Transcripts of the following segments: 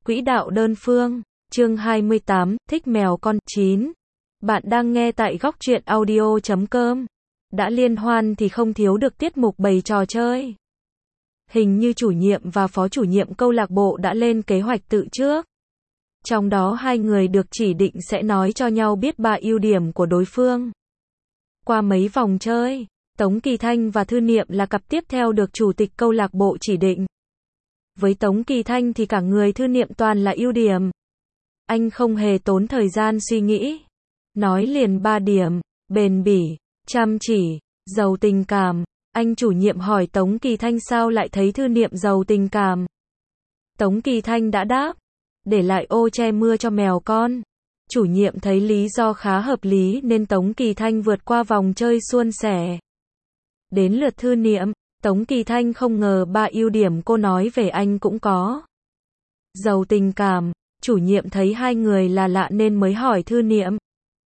Quỹ đạo đơn phương, chương 28, thích mèo con, 9. Bạn đang nghe tại góc truyện audio.com. Đã liên hoan thì không thiếu được tiết mục bày trò chơi. Hình như chủ nhiệm và phó chủ nhiệm câu lạc bộ đã lên kế hoạch tự trước. Trong đó hai người được chỉ định sẽ nói cho nhau biết 3 ưu điểm của đối phương. Qua mấy vòng chơi, Tống Kỳ Thanh và Thư Niệm là cặp tiếp theo được chủ tịch câu lạc bộ chỉ định. Với Tống Kỳ Thanh thì cả người Thư Niệm toàn là ưu điểm. Anh không hề tốn thời gian suy nghĩ. Nói liền 3 điểm, bền bỉ, chăm chỉ, giàu tình cảm. Anh chủ nhiệm hỏi Tống Kỳ Thanh sao lại thấy Thư Niệm giàu tình cảm. Tống Kỳ Thanh đã đáp, để lại ô che mưa cho mèo con. Chủ nhiệm thấy lý do khá hợp lý nên Tống Kỳ Thanh vượt qua vòng chơi suôn sẻ. Đến lượt Thư Niệm, Tống Kỳ Thanh không ngờ 3 ưu điểm cô nói về anh cũng có. Giàu tình cảm, chủ nhiệm thấy hai người là lạ nên mới hỏi Thư Niệm.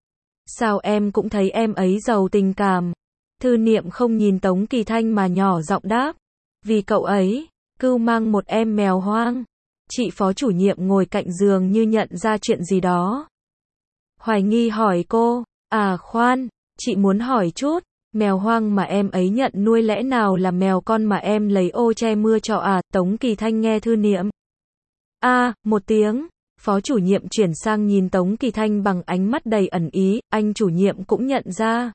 Sao em cũng thấy em ấy giàu tình cảm? Thư Niệm không nhìn Tống Kỳ Thanh mà nhỏ giọng đáp. Vì cậu ấy, cưu mang một em mèo hoang. Chị phó chủ nhiệm ngồi cạnh giường như nhận ra chuyện gì đó. Hoài nghi hỏi cô, à khoan, chị muốn hỏi chút. Mèo hoang mà em ấy nhận nuôi lẽ nào là mèo con mà em lấy ô che mưa cho à? Tống Kỳ Thanh nghe Thư Niệm. Một tiếng, phó chủ nhiệm chuyển sang nhìn Tống Kỳ Thanh bằng ánh mắt đầy ẩn ý, anh chủ nhiệm cũng nhận ra.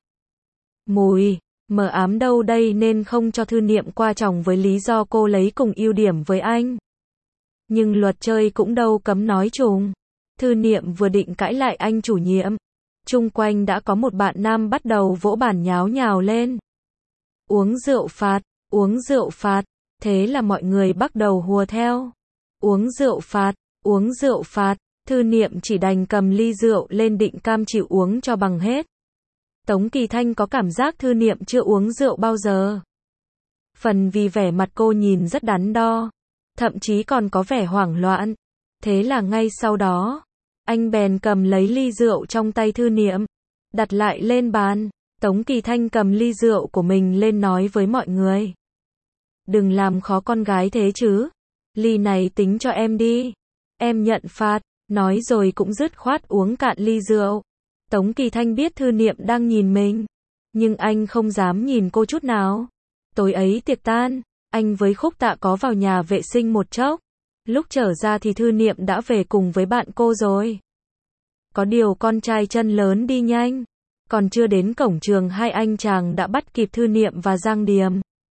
Mùi, mờ ám đâu đây nên không cho Thư Niệm qua chồng với lý do cô lấy cùng ưu điểm với anh. Nhưng luật chơi cũng đâu cấm nói trùng. Thư Niệm vừa định cãi lại anh chủ nhiệm. Chung quanh đã có một bạn nam bắt đầu vỗ bàn nháo nhào lên. Uống rượu phạt, uống rượu phạt. Thế là mọi người bắt đầu hùa theo. Uống rượu phạt, uống rượu phạt. Thư Niệm chỉ đành cầm ly rượu lên định cam chịu uống cho bằng hết. Tống Kỳ Thanh có cảm giác Thư Niệm chưa uống rượu bao giờ. Phần vì vẻ mặt cô nhìn rất đắn đo. Thậm chí còn có vẻ hoảng loạn. Thế là ngay sau đó, anh bèn cầm lấy ly rượu trong tay Thư Niệm, đặt lại lên bàn. Tống Kỳ Thanh cầm ly rượu của mình lên nói với mọi người. Đừng làm khó con gái thế chứ. Ly này tính cho em đi. Em nhận phạt. Nói rồi cũng dứt khoát uống cạn ly rượu. Tống Kỳ Thanh biết Thư Niệm đang nhìn mình. Nhưng anh không dám nhìn cô chút nào. Tối ấy tiệc tan, anh với Khúc Tạ có vào nhà vệ sinh một chốc. Lúc trở ra thì Thư Niệm đã về cùng với bạn cô rồi. Có điều con trai chân lớn đi nhanh. Còn chưa đến cổng trường hai anh chàng đã bắt kịp Thư Niệm và Giang Điềm.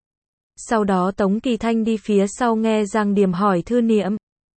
Sau đó Tống Kỳ Thanh đi phía sau nghe Giang Điềm hỏi Thư Niệm.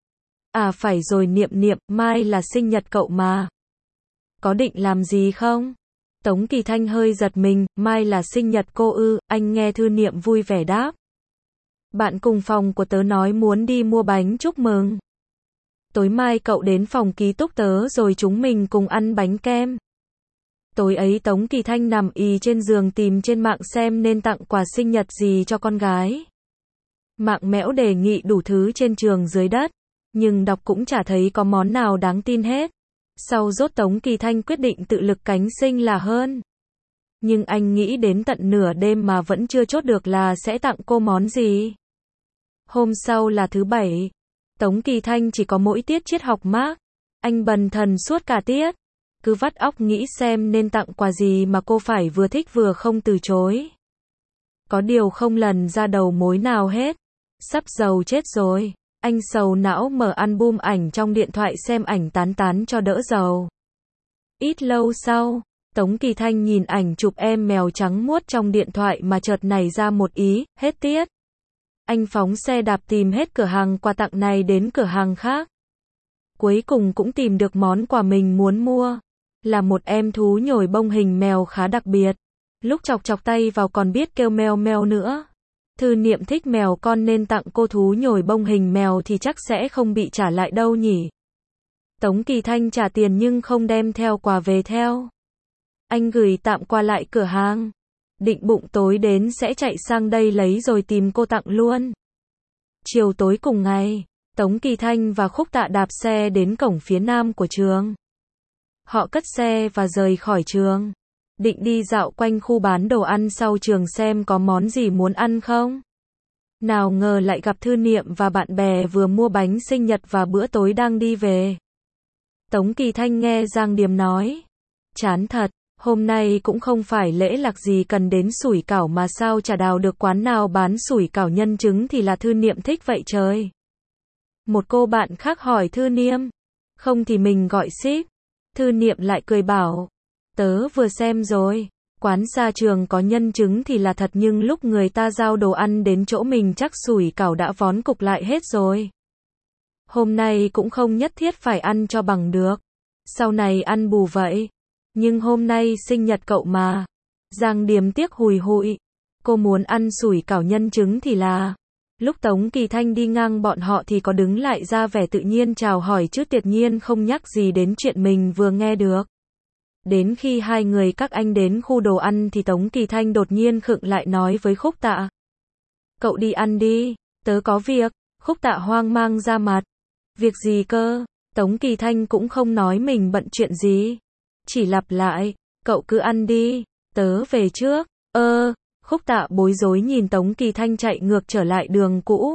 À phải rồi Niệm Niệm, mai là sinh nhật cậu mà. Có định làm gì không? Tống Kỳ Thanh hơi giật mình, mai là sinh nhật cô ư? Anh nghe Thư Niệm vui vẻ đáp. Bạn cùng phòng của tớ nói muốn đi mua bánh chúc mừng. Tối mai cậu đến phòng ký túc tớ rồi chúng mình cùng ăn bánh kem. Tối ấy Tống Kỳ Thanh nằm ì trên giường tìm trên mạng xem nên tặng quà sinh nhật gì cho con gái. Mạng mẽo đề nghị đủ thứ trên trường dưới đất, nhưng đọc cũng chả thấy có món nào đáng tin hết. Sau rốt Tống Kỳ Thanh quyết định tự lực cánh sinh là hơn. Nhưng anh nghĩ đến tận nửa đêm mà vẫn chưa chốt được là sẽ tặng cô món gì. Hôm sau là thứ Bảy. Tống Kỳ Thanh chỉ có mỗi tiết triết học mác. Anh bần thần suốt cả tiết. Cứ vắt óc nghĩ xem nên tặng quà gì mà cô phải vừa thích vừa không từ chối. Có điều không lần ra đầu mối nào hết. Sắp giàu chết rồi. Anh sầu não mở album ảnh trong điện thoại xem ảnh tán tán cho đỡ giàu. Ít lâu sau, Tống Kỳ Thanh nhìn ảnh chụp em mèo trắng muốt trong điện thoại mà chợt nảy ra một ý, hết tiết. Anh phóng xe đạp tìm hết cửa hàng quà tặng này đến cửa hàng khác. Cuối cùng cũng tìm được món quà mình muốn mua. Là một em thú nhồi bông hình mèo khá đặc biệt. Lúc chọc chọc tay vào còn biết kêu meo meo nữa. Thư Niệm thích mèo con nên tặng cô thú nhồi bông hình mèo thì chắc sẽ không bị trả lại đâu nhỉ. Tống Kỳ Thanh trả tiền nhưng không đem theo quà về theo. Anh gửi tạm qua lại cửa hàng. Định bụng tối đến sẽ chạy sang đây lấy rồi tìm cô tặng luôn. Chiều tối cùng ngày, Tống Kỳ Thanh và Khúc Tạ đạp xe đến cổng phía nam của trường. Họ cất xe và rời khỏi trường. Định đi dạo quanh khu bán đồ ăn sau trường xem có món gì muốn ăn không. Nào ngờ lại gặp Thư Niệm và bạn bè vừa mua bánh sinh nhật và bữa tối đang đi về. Tống Kỳ Thanh nghe Giang Điềm nói. Chán thật, hôm nay cũng không phải lễ lạc gì cần đến sủi cảo mà sao chả đào được quán nào bán sủi cảo nhân trứng thì là Thư Niệm thích vậy trời. Một cô bạn khác hỏi Thư Niệm. Không thì mình gọi ship. Thư Niệm lại cười bảo. Tớ vừa xem rồi. Quán xa trường có nhân trứng thì là thật nhưng lúc người ta giao đồ ăn đến chỗ mình chắc sủi cảo đã vón cục lại hết rồi. Hôm nay cũng không nhất thiết phải ăn cho bằng được. Sau này ăn bù vậy. Nhưng hôm nay sinh nhật cậu mà. Giang Điềm tiếc hùi hụi. Cô muốn ăn sủi cảo nhân trứng thì là. Lúc Tống Kỳ Thanh đi ngang bọn họ thì có đứng lại ra vẻ tự nhiên chào hỏi chứ tuyệt nhiên không nhắc gì đến chuyện mình vừa nghe được. Đến khi hai người các anh đến khu đồ ăn thì Tống Kỳ Thanh đột nhiên khựng lại nói với Khúc Tạ. Cậu đi ăn đi, tớ có việc. Khúc Tạ hoang mang ra mặt. Việc gì cơ? Tống Kỳ Thanh cũng không nói mình bận chuyện gì. Chỉ lặp lại, cậu cứ ăn đi, tớ về trước. Khúc Tạ bối rối nhìn Tống Kỳ Thanh chạy ngược trở lại đường cũ.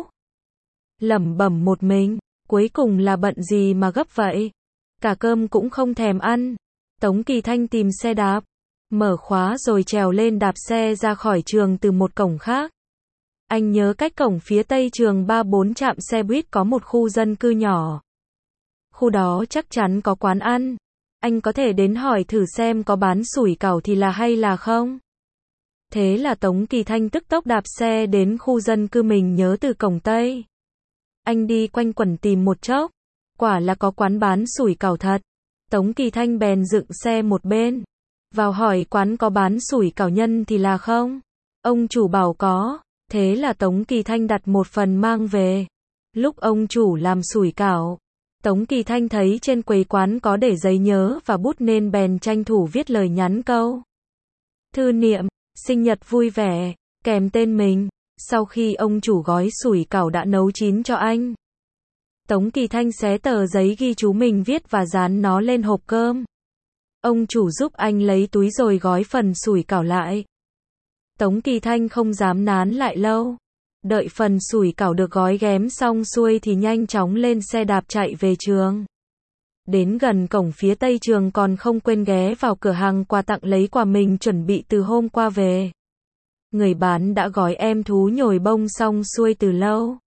Lẩm bẩm một mình, cuối cùng là bận gì mà gấp vậy? Cả cơm cũng không thèm ăn. Tống Kỳ Thanh tìm xe đạp, mở khóa rồi trèo lên đạp xe ra khỏi trường từ một cổng khác. Anh nhớ cách cổng phía tây trường 3-4 trạm xe buýt có một khu dân cư nhỏ. Khu đó chắc chắn có quán ăn. Anh có thể đến hỏi thử xem có bán sủi cảo thì là hay là không. Thế là Tống Kỳ Thanh tức tốc đạp xe đến khu dân cư mình nhớ từ cổng Tây. Anh đi quanh quẩn tìm một chốc. Quả là có quán bán sủi cảo thật. Tống Kỳ Thanh bèn dựng xe một bên. Vào hỏi quán có bán sủi cảo nhân thì là không. Ông chủ bảo có. Thế là Tống Kỳ Thanh đặt một phần mang về. Lúc ông chủ làm sủi cảo, Tống Kỳ Thanh thấy trên quầy quán có để giấy nhớ và bút nên bèn tranh thủ viết lời nhắn câu. Thư Niệm, sinh nhật vui vẻ, kèm tên mình. Sau khi ông chủ gói sủi cảo đã nấu chín cho anh, Tống Kỳ Thanh xé tờ giấy ghi chú mình viết và dán nó lên hộp cơm. Ông chủ giúp anh lấy túi rồi gói phần sủi cảo lại. Tống Kỳ Thanh không dám nán lại lâu. Đợi phần sủi cảo được gói ghém xong xuôi thì nhanh chóng lên xe đạp chạy về trường. Đến gần cổng phía tây trường còn không quên ghé vào cửa hàng quà tặng lấy quà mình chuẩn bị từ hôm qua về. Người bán đã gói em thú nhồi bông xong xuôi từ lâu.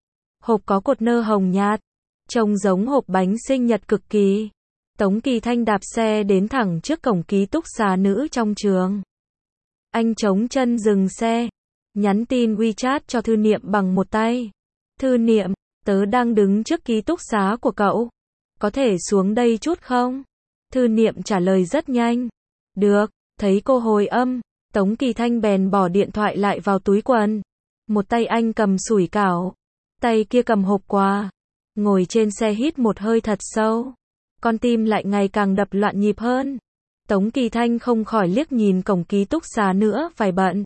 Hộp có cột nơ hồng nhạt, trông giống hộp bánh sinh nhật cực kỳ. Tống Kỳ Thanh đạp xe đến thẳng trước cổng ký túc xá nữ trong trường. Anh chống chân dừng xe, nhắn tin WeChat cho Thư Niệm bằng một tay. Thư Niệm, tớ đang đứng trước ký túc xá của cậu. Có thể xuống đây chút không? Thư Niệm trả lời rất nhanh. Được, thấy cô hồi âm, Tống Kỳ Thanh bèn bỏ điện thoại lại vào túi quần. Một tay anh cầm sủi cảo, tay kia cầm hộp quà. Ngồi trên xe hít một hơi thật sâu. Con tim lại ngày càng đập loạn nhịp hơn. Tống Kỳ Thanh không khỏi liếc nhìn cổng ký túc xá nữa vài bận.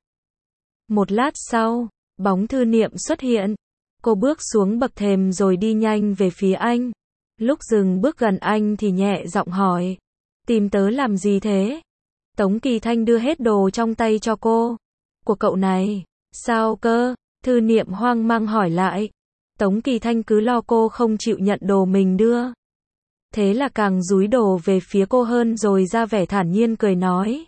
Một lát sau, bóng Thư Niệm xuất hiện. Cô bước xuống bậc thềm rồi đi nhanh về phía anh. Lúc dừng bước gần anh thì nhẹ giọng hỏi. Tìm tớ làm gì thế? Tống Kỳ Thanh đưa hết đồ trong tay cho cô. Của cậu này. Sao cơ? Thư Niệm hoang mang hỏi lại. Tống Kỳ Thanh cứ lo cô không chịu nhận đồ mình đưa. Thế là càng dúi đồ về phía cô hơn rồi ra vẻ thản nhiên cười nói.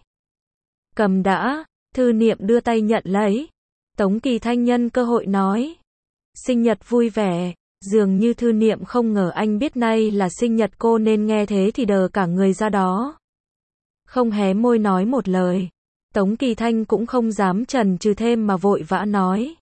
Cầm đã. Thư Niệm đưa tay nhận lấy. Tống Kỳ Thanh nhân cơ hội nói. Sinh nhật vui vẻ. Dường như Thư Niệm không ngờ anh biết nay là sinh nhật cô nên nghe thế thì đờ cả người ra đó. Không hé môi nói một lời. Tống Kỳ Thanh cũng không dám chần chừ thêm mà vội vã nói.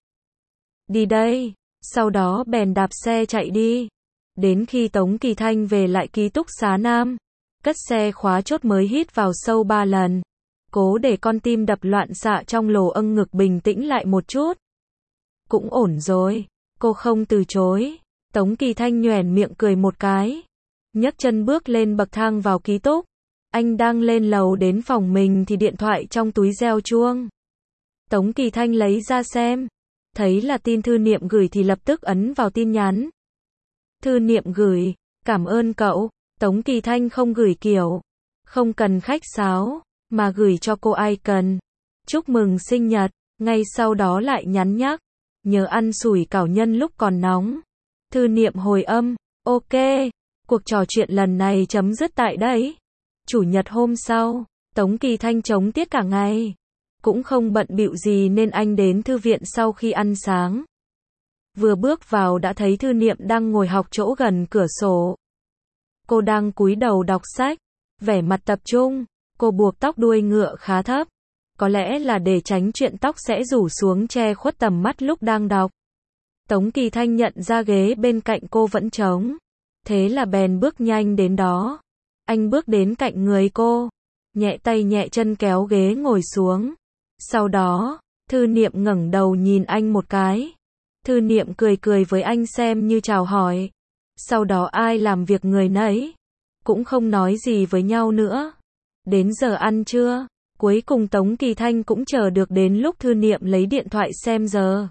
Đi đây. Sau đó bèn đạp xe chạy đi. Đến khi Tống Kỳ Thanh về lại ký túc xá nam, cất xe khóa chốt mới hít vào sâu 3 lần. Cố để con tim đập loạn xạ trong lồ âng ngực bình tĩnh lại một chút. Cũng ổn rồi. Cô không từ chối. Tống Kỳ Thanh nhoẻn miệng cười một cái. Nhấc chân bước lên bậc thang vào ký túc. Anh đang lên lầu đến phòng mình thì điện thoại trong túi reo chuông. Tống Kỳ Thanh lấy ra xem. Thấy là tin Thư Niệm gửi thì lập tức ấn vào tin nhắn. Thư Niệm gửi, cảm ơn cậu. Tống Kỳ Thanh không gửi kiểu không cần khách sáo, mà gửi cho cô ai cần. Chúc mừng sinh nhật, ngay sau đó lại nhắn nhắc. nhớ ăn sủi cảo nhân lúc còn nóng. Thư niệm hồi âm, ok, cuộc trò chuyện lần này chấm dứt tại đây. Chủ nhật hôm sau, Tống Kỳ Thanh trống tiết cả ngày. Cũng không bận bịu gì nên anh đến thư viện sau khi ăn sáng. Vừa bước vào đã thấy Thư Niệm đang ngồi học chỗ gần cửa sổ. Cô đang cúi đầu đọc sách, vẻ mặt tập trung, cô buộc tóc đuôi ngựa khá thấp. Có lẽ là để tránh chuyện tóc sẽ rủ xuống che khuất tầm mắt lúc đang đọc. Tống Kỳ Thanh nhận ra ghế bên cạnh cô vẫn trống. Thế là bèn bước nhanh đến đó. Anh bước đến cạnh người cô, nhẹ tay nhẹ chân kéo ghế ngồi xuống. Sau đó, Thư Niệm ngẩng đầu nhìn anh một cái. Thư Niệm cười cười với anh xem như chào hỏi. Sau đó ai làm việc người nấy. Cũng không nói gì với nhau nữa. Đến giờ ăn trưa, cuối cùng Tống Kỳ Thanh cũng chờ được đến lúc Thư Niệm lấy điện thoại xem giờ.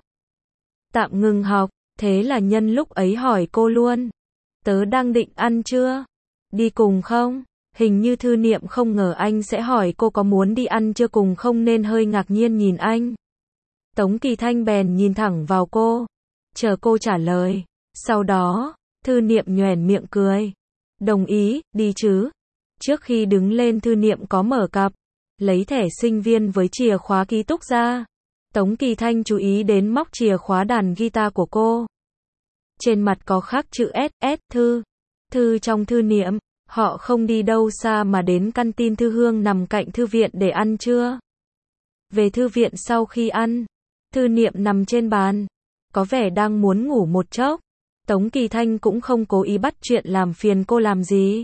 Tạm ngừng học, thế là nhân lúc ấy hỏi cô luôn. Tớ đang định ăn trưa. Đi cùng không? Hình như Thư Niệm không ngờ anh sẽ hỏi cô có muốn đi ăn trưa cùng không nên hơi ngạc nhiên nhìn anh. Tống Kỳ Thanh bèn nhìn thẳng vào cô, chờ cô trả lời. Sau đó, Thư Niệm nhoẻn miệng cười. Đồng ý, đi chứ. Trước khi đứng lên Thư Niệm có mở cặp, lấy thẻ sinh viên với chìa khóa ký túc ra. Tống Kỳ Thanh chú ý đến móc chìa khóa đàn guitar của cô. Trên mặt có khắc chữ SS, Thư trong Thư Niệm. Họ không đi đâu xa mà đến căn tin Thư Hương nằm cạnh thư viện để ăn trưa. Về thư viện sau khi ăn, Thư Niệm nằm trên bàn, có vẻ đang muốn ngủ một chốc. Tống Kỳ Thanh cũng không cố ý bắt chuyện làm phiền cô làm gì.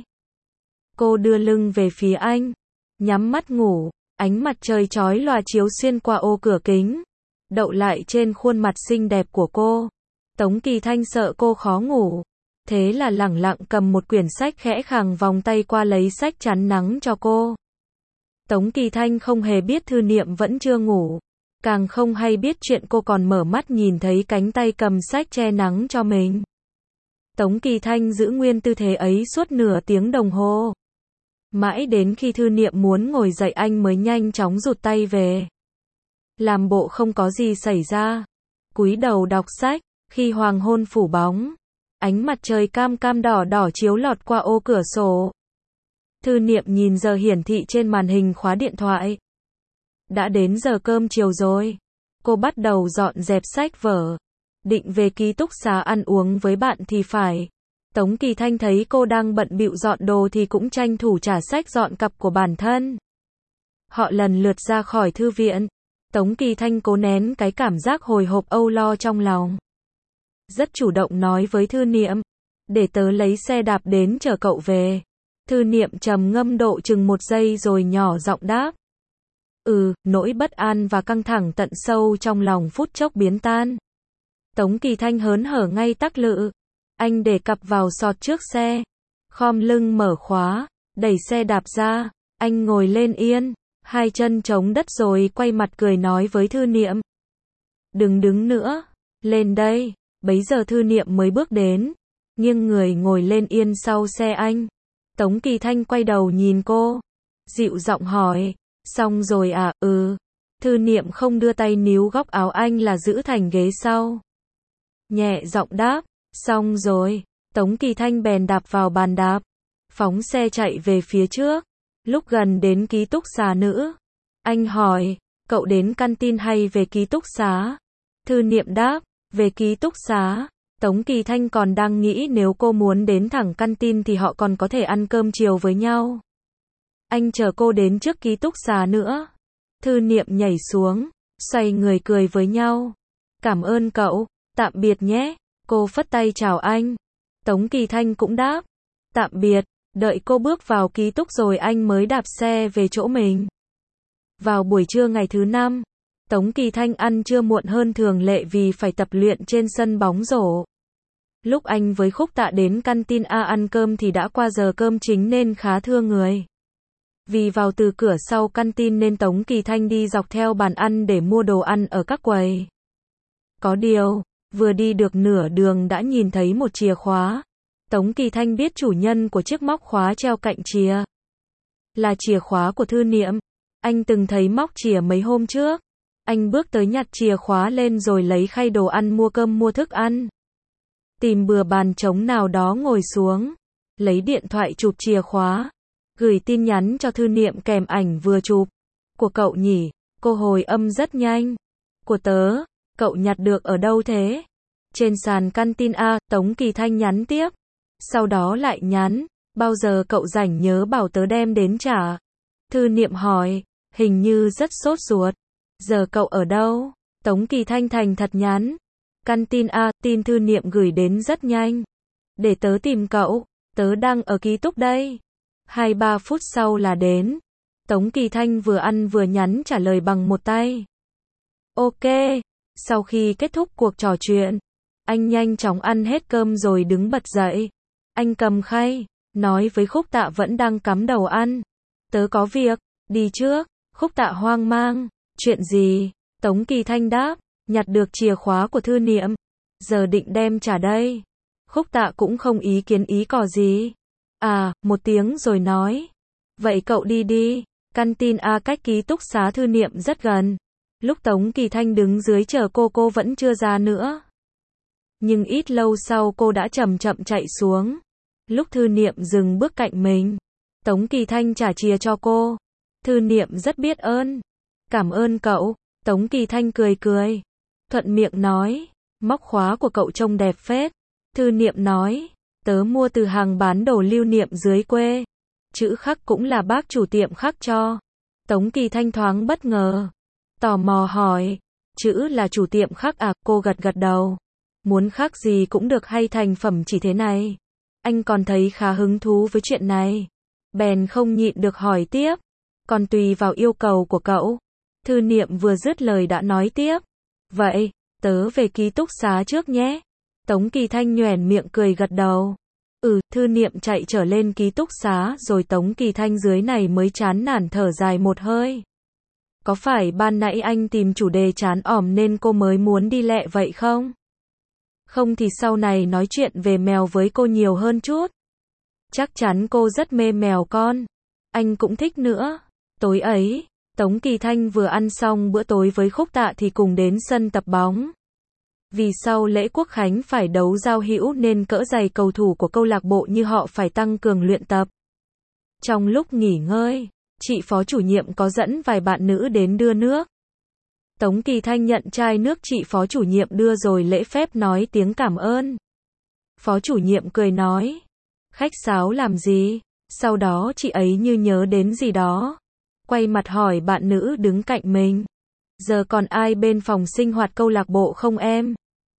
Cô đưa lưng về phía anh, nhắm mắt ngủ, ánh mặt trời chói lòa chiếu xuyên qua ô cửa kính, đậu lại trên khuôn mặt xinh đẹp của cô. Tống Kỳ Thanh sợ cô khó ngủ. Thế là lẳng lặng cầm một quyển sách khẽ khàng vòng tay qua lấy sách chắn nắng cho cô. Tống Kỳ Thanh không hề biết Thư Niệm vẫn chưa ngủ. Càng không hay biết chuyện cô còn mở mắt nhìn thấy cánh tay cầm sách che nắng cho mình. Tống Kỳ Thanh giữ nguyên tư thế ấy suốt nửa tiếng đồng hồ. Mãi đến khi Thư Niệm muốn ngồi dậy anh mới nhanh chóng rụt tay về. Làm bộ không có gì xảy ra. Cúi đầu đọc sách, khi hoàng hôn phủ bóng. Ánh mặt trời cam cam đỏ đỏ chiếu lọt qua ô cửa sổ. Thư Niệm nhìn giờ hiển thị trên màn hình khóa điện thoại. Đã đến giờ cơm chiều rồi. Cô bắt đầu dọn dẹp sách vở. Định về ký túc xá ăn uống với bạn thì phải. Tống Kỳ Thanh thấy cô đang bận bịu dọn đồ thì cũng tranh thủ trả sách dọn cặp của bản thân. Họ lần lượt ra khỏi thư viện. Tống Kỳ Thanh cố nén cái cảm giác hồi hộp âu lo trong lòng. Rất chủ động nói với Thư Niệm, để tớ lấy xe đạp đến chở cậu về. Thư Niệm trầm ngâm độ chừng 1 giây rồi nhỏ giọng đáp. Nỗi bất an và căng thẳng tận sâu trong lòng phút chốc biến tan. Tống Kỳ Thanh hớn hở ngay tắc lự. Anh để cặp vào sọt trước xe, khom lưng mở khóa, đẩy xe đạp ra, anh ngồi lên yên, hai chân chống đất rồi quay mặt cười nói với Thư Niệm. Đừng đứng nữa, lên đây. Bấy giờ Thư Niệm mới bước đến, nghiêng người ngồi lên yên sau xe anh. Tống Kỳ Thanh quay đầu nhìn cô, dịu giọng hỏi, xong rồi à? Thư Niệm không đưa tay níu góc áo anh là giữ thành ghế sau. Nhẹ giọng đáp, xong rồi. Tống Kỳ Thanh bèn đạp vào bàn đạp, phóng xe chạy về phía trước. Lúc gần đến ký túc xá nữ, anh hỏi, cậu đến canteen hay về ký túc xá? Thư Niệm đáp, về ký túc xá. Tống Kỳ Thanh còn đang nghĩ nếu cô muốn đến thẳng canteen thì họ còn có thể ăn cơm chiều với nhau. Anh chờ cô đến trước ký túc xá nữa. Thư Niệm nhảy xuống, xoay người cười với nhau. Cảm ơn cậu, tạm biệt nhé. Cô phất tay chào anh. Tống Kỳ Thanh cũng đáp, tạm biệt. Đợi cô bước vào ký túc rồi anh mới đạp xe về chỗ mình. Vào buổi trưa ngày thứ 5, Tống Kỳ Thanh ăn trưa muộn hơn thường lệ vì phải tập luyện trên sân bóng rổ. Lúc anh với Khúc Tạ đến canteen A ăn cơm thì đã qua giờ cơm chính nên khá thưa người. Vì vào từ cửa sau canteen nên Tống Kỳ Thanh đi dọc theo bàn ăn để mua đồ ăn ở các quầy. Có điều, vừa đi được nửa đường đã nhìn thấy một chìa khóa. Tống Kỳ Thanh biết chủ nhân của chiếc móc khóa treo cạnh chìa là chìa khóa của Thư Niệm. Anh từng thấy móc chìa mấy hôm trước. Anh bước tới nhặt chìa khóa lên rồi lấy khay đồ ăn mua cơm mua thức ăn. Tìm bừa bàn trống nào đó ngồi xuống. Lấy điện thoại chụp chìa khóa. Gửi tin nhắn cho Thư Niệm kèm ảnh vừa chụp. Của cậu nhỉ? Cô hồi âm rất nhanh. Của tớ. Cậu nhặt được ở đâu thế? Trên sàn canteen A, Tống Kỳ Thanh nhắn tiếp. Sau đó lại nhắn. Bao giờ cậu rảnh nhớ bảo tớ đem đến trả. Thư Niệm hỏi. Hình như rất sốt ruột. Giờ cậu ở đâu? Tống Kỳ Thanh thành thật nhắn. Canteen A, tin Thư Niệm gửi đến rất nhanh. Để tớ tìm cậu. Tớ đang ở ký túc đây. 2-3 phút sau là đến. Tống Kỳ Thanh vừa ăn vừa nhắn trả lời bằng một tay. Ok. Sau khi kết thúc cuộc trò chuyện, anh nhanh chóng ăn hết cơm rồi đứng bật dậy. Anh cầm khay, nói với Khúc Tạ vẫn đang cắm đầu ăn. Tớ có việc, đi trước. Khúc Tạ hoang mang. Chuyện gì? Tống Kỳ Thanh đáp. Nhặt được chìa khóa của Thư Niệm. Giờ định đem trả đây. Khúc Tạ cũng không ý kiến ý cò gì. À, một tiếng rồi nói. Vậy cậu đi đi. Canteen A cách ký túc xá Thư Niệm rất gần. Lúc Tống Kỳ Thanh đứng dưới chờ cô vẫn chưa ra nữa. Nhưng ít lâu sau cô đã chậm chậm chạy xuống. Lúc Thư Niệm dừng bước cạnh mình, Tống Kỳ Thanh trả chìa cho cô. Thư Niệm rất biết ơn. Cảm ơn cậu. Tống Kỳ Thanh cười cười. Thuận miệng nói. Móc khóa của cậu trông đẹp phết. Thư Niệm nói. Tớ mua từ hàng bán đồ lưu niệm dưới quê. Chữ khắc cũng là bác chủ tiệm khắc cho. Tống Kỳ Thanh thoáng bất ngờ. Tò mò hỏi. Chữ là chủ tiệm khắc à? Cô gật gật đầu. Muốn khắc gì cũng được hay thành phẩm chỉ thế này? Anh còn thấy khá hứng thú với chuyện này. Bèn không nhịn được hỏi tiếp. Còn tùy vào yêu cầu của cậu. Thư Niệm vừa dứt lời đã nói tiếp. Vậy, tớ về ký túc xá trước nhé. Tống Kỳ Thanh nhoẻn miệng cười gật đầu. Thư Niệm chạy trở lên ký túc xá rồi Tống Kỳ Thanh dưới này mới chán nản thở dài một hơi. Có phải ban nãy anh tìm chủ đề chán ỏm nên cô mới muốn đi lẹ vậy không? Không thì sau này nói chuyện về mèo với cô nhiều hơn chút. Chắc chắn cô rất mê mèo con. Anh cũng thích nữa. Tối ấy, Tống Kỳ Thanh vừa ăn xong bữa tối với Khúc Tạ thì cùng đến sân tập bóng. Vì sau lễ Quốc Khánh phải đấu giao hữu nên cỡ giày cầu thủ của câu lạc bộ như họ phải tăng cường luyện tập. Trong lúc nghỉ ngơi, chị phó chủ nhiệm có dẫn vài bạn nữ đến đưa nước. Tống Kỳ Thanh nhận chai nước chị phó chủ nhiệm đưa rồi lễ phép nói tiếng cảm ơn. Phó chủ nhiệm cười nói. Khách sáo làm gì? Sau đó chị ấy như nhớ đến gì đó. Quay mặt hỏi bạn nữ đứng cạnh mình. Giờ còn ai bên phòng sinh hoạt câu lạc bộ không em?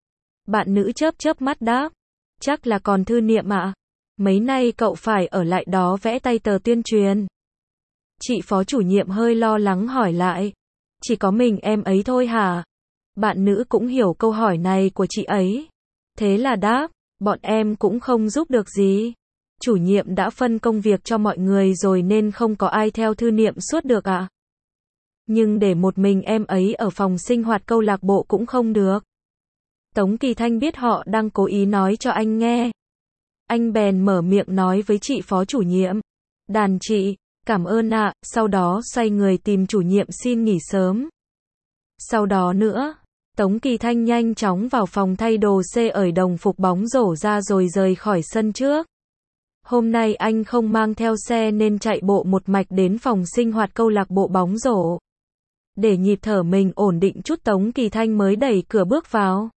Bạn nữ chớp chớp mắt đáp. Chắc là còn Thư Niệm ạ. Mấy nay cậu phải ở lại đó vẽ tay tờ tuyên truyền. Chị phó chủ nhiệm hơi lo lắng hỏi lại. Chỉ có mình em ấy thôi hả? Bạn nữ cũng hiểu câu hỏi này của chị ấy. Thế là đáp. Bọn em cũng không giúp được gì. Chủ nhiệm đã phân công việc cho mọi người rồi nên không có ai theo Thư Niệm suốt được ạ. Nhưng để một mình em ấy ở phòng sinh hoạt câu lạc bộ cũng không được. Tống Kỳ Thanh biết họ đang cố ý nói cho anh nghe. Anh bèn mở miệng nói với chị phó chủ nhiệm. Đàn chị, cảm ơn ạ, sau đó xoay người tìm chủ nhiệm xin nghỉ sớm. Sau đó nữa, Tống Kỳ Thanh nhanh chóng vào phòng thay đồ ở đồng phục bóng rổ ra rồi rời khỏi sân trước. Hôm nay anh không mang theo xe nên chạy bộ một mạch đến phòng sinh hoạt câu lạc bộ bóng rổ. Để nhịp thở mình ổn định chút Tống Kỳ Thanh mới đẩy cửa bước vào.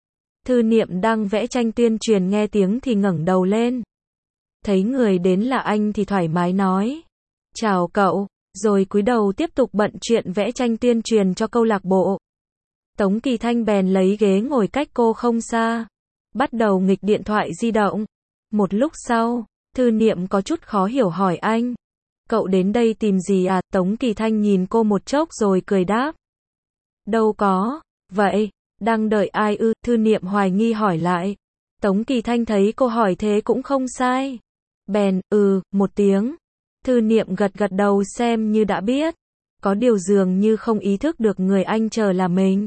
Thư Niệm đang vẽ tranh tuyên truyền nghe tiếng thì ngẩng đầu lên. Thấy người đến là anh thì thoải mái nói. Chào cậu, rồi cúi đầu tiếp tục bận chuyện vẽ tranh tuyên truyền cho câu lạc bộ. Tống Kỳ Thanh bèn lấy ghế ngồi cách cô không xa. Bắt đầu nghịch điện thoại di động. Một lúc sau, Thư Niệm có chút khó hiểu hỏi anh. Cậu đến đây tìm gì à? Tống Kỳ Thanh nhìn cô một chốc rồi cười đáp. Đâu có, vậy, đang đợi ai ư? Thư Niệm hoài nghi hỏi lại. Tống Kỳ Thanh thấy cô hỏi thế cũng không sai. Bèn, một tiếng. Thư Niệm gật gật đầu xem như đã biết. Có điều dường như không ý thức được người anh chờ là mình.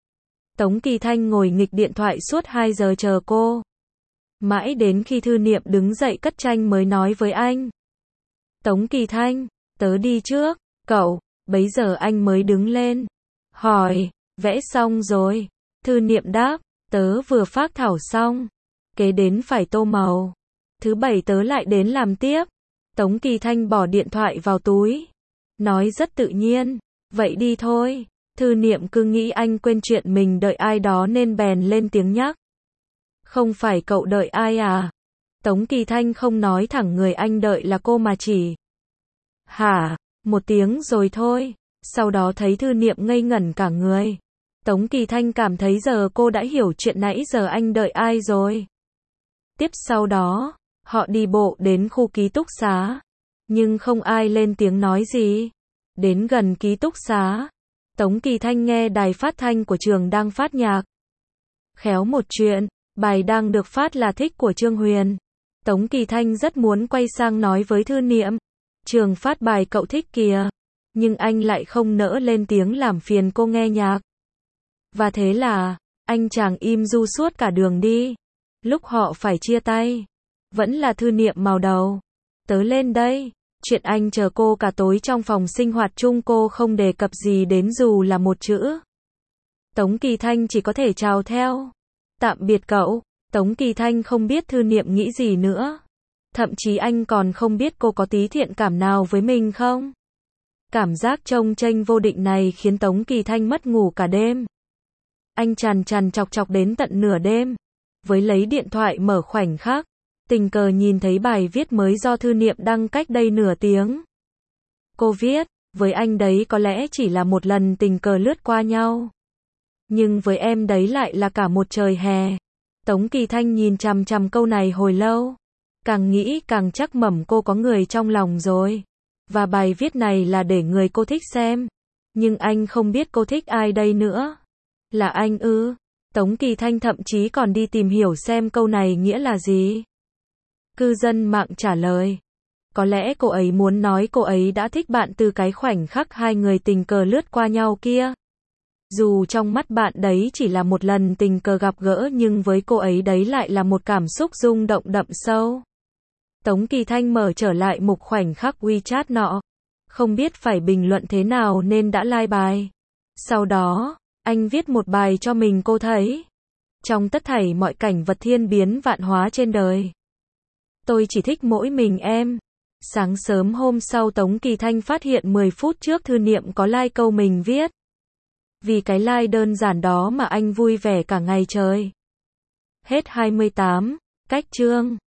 Tống Kỳ Thanh ngồi nghịch điện thoại suốt 2 giờ chờ cô. Mãi đến khi Thư Niệm đứng dậy cất tranh mới nói với anh. Tống Kỳ Thanh, tớ đi trước, cậu, bấy giờ anh mới đứng lên. Hỏi, vẽ xong rồi. Thư niệm đáp, tớ vừa phác thảo xong. Kế đến phải tô màu. Thứ bảy tớ lại đến làm tiếp. Tống Kỳ Thanh bỏ điện thoại vào túi. Nói rất tự nhiên, vậy đi thôi. Thư niệm cứ nghĩ anh quên chuyện mình đợi ai đó nên bèn lên tiếng nhắc. Không phải cậu đợi ai à? Tống Kỳ Thanh không nói thẳng người anh đợi là cô mà chỉ. Hả, một tiếng rồi thôi. Sau đó thấy thư niệm ngây ngẩn cả người. Tống Kỳ Thanh cảm thấy giờ cô đã hiểu chuyện nãy giờ anh đợi ai rồi. Tiếp sau đó, họ đi bộ đến khu ký túc xá. Nhưng không ai lên tiếng nói gì. Đến gần ký túc xá, Tống Kỳ Thanh nghe đài phát thanh của trường đang phát nhạc. Khéo một chuyện, bài đang được phát là Thích của Trương Huyền. Tống Kỳ Thanh rất muốn quay sang nói với thư niệm. Trường phát bài cậu thích kìa. Nhưng anh lại không nỡ lên tiếng làm phiền cô nghe nhạc. Và thế là, anh chàng im du suốt cả đường đi. Lúc họ phải chia tay, vẫn là thư niệm màu đầu. Tớ lên đây. Chuyện anh chờ cô cả tối trong phòng sinh hoạt chung cô không đề cập gì đến dù là một chữ. Tống Kỳ Thanh chỉ có thể chào theo. Tạm biệt cậu. Tống Kỳ Thanh không biết thư niệm nghĩ gì nữa. Thậm chí anh còn không biết cô có tí thiện cảm nào với mình không. Cảm giác chông chênh vô định này khiến Tống Kỳ Thanh mất ngủ cả đêm. Anh trằn trằn chọc chọc đến tận nửa đêm. Với lấy điện thoại mở khoảnh khắc. Tình cờ nhìn thấy bài viết mới do thư niệm đăng cách đây nửa tiếng. Cô viết, với anh đấy có lẽ chỉ là một lần tình cờ lướt qua nhau. Nhưng với em đấy lại là cả một trời hè. Tống Kỳ Thanh nhìn chằm chằm câu này hồi lâu. Càng nghĩ càng chắc mẩm cô có người trong lòng rồi. Và bài viết này là để người cô thích xem. Nhưng anh không biết cô thích ai đây nữa. Là anh ư? Tống Kỳ Thanh thậm chí còn đi tìm hiểu xem câu này nghĩa là gì. Cư dân mạng trả lời. Có lẽ cô ấy muốn nói cô ấy đã thích bạn từ cái khoảnh khắc hai người tình cờ lướt qua nhau kia. Dù trong mắt bạn đấy chỉ là một lần tình cờ gặp gỡ nhưng với cô ấy đấy lại là một cảm xúc rung động đậm sâu. Tống Kỳ Thanh mở trở lại mục khoảnh khắc WeChat nọ. Không biết phải bình luận thế nào nên đã like bài. Sau đó, anh viết một bài cho mình cô thấy. Trong tất thảy mọi cảnh vật thiên biến vạn hóa trên đời. Tôi chỉ thích mỗi mình em. Sáng sớm hôm sau Tống Kỳ Thanh phát hiện 10 phút trước thư niệm có like câu mình viết. Vì cái like đơn giản đó mà anh vui vẻ cả ngày trời. Hết 28, cách chương.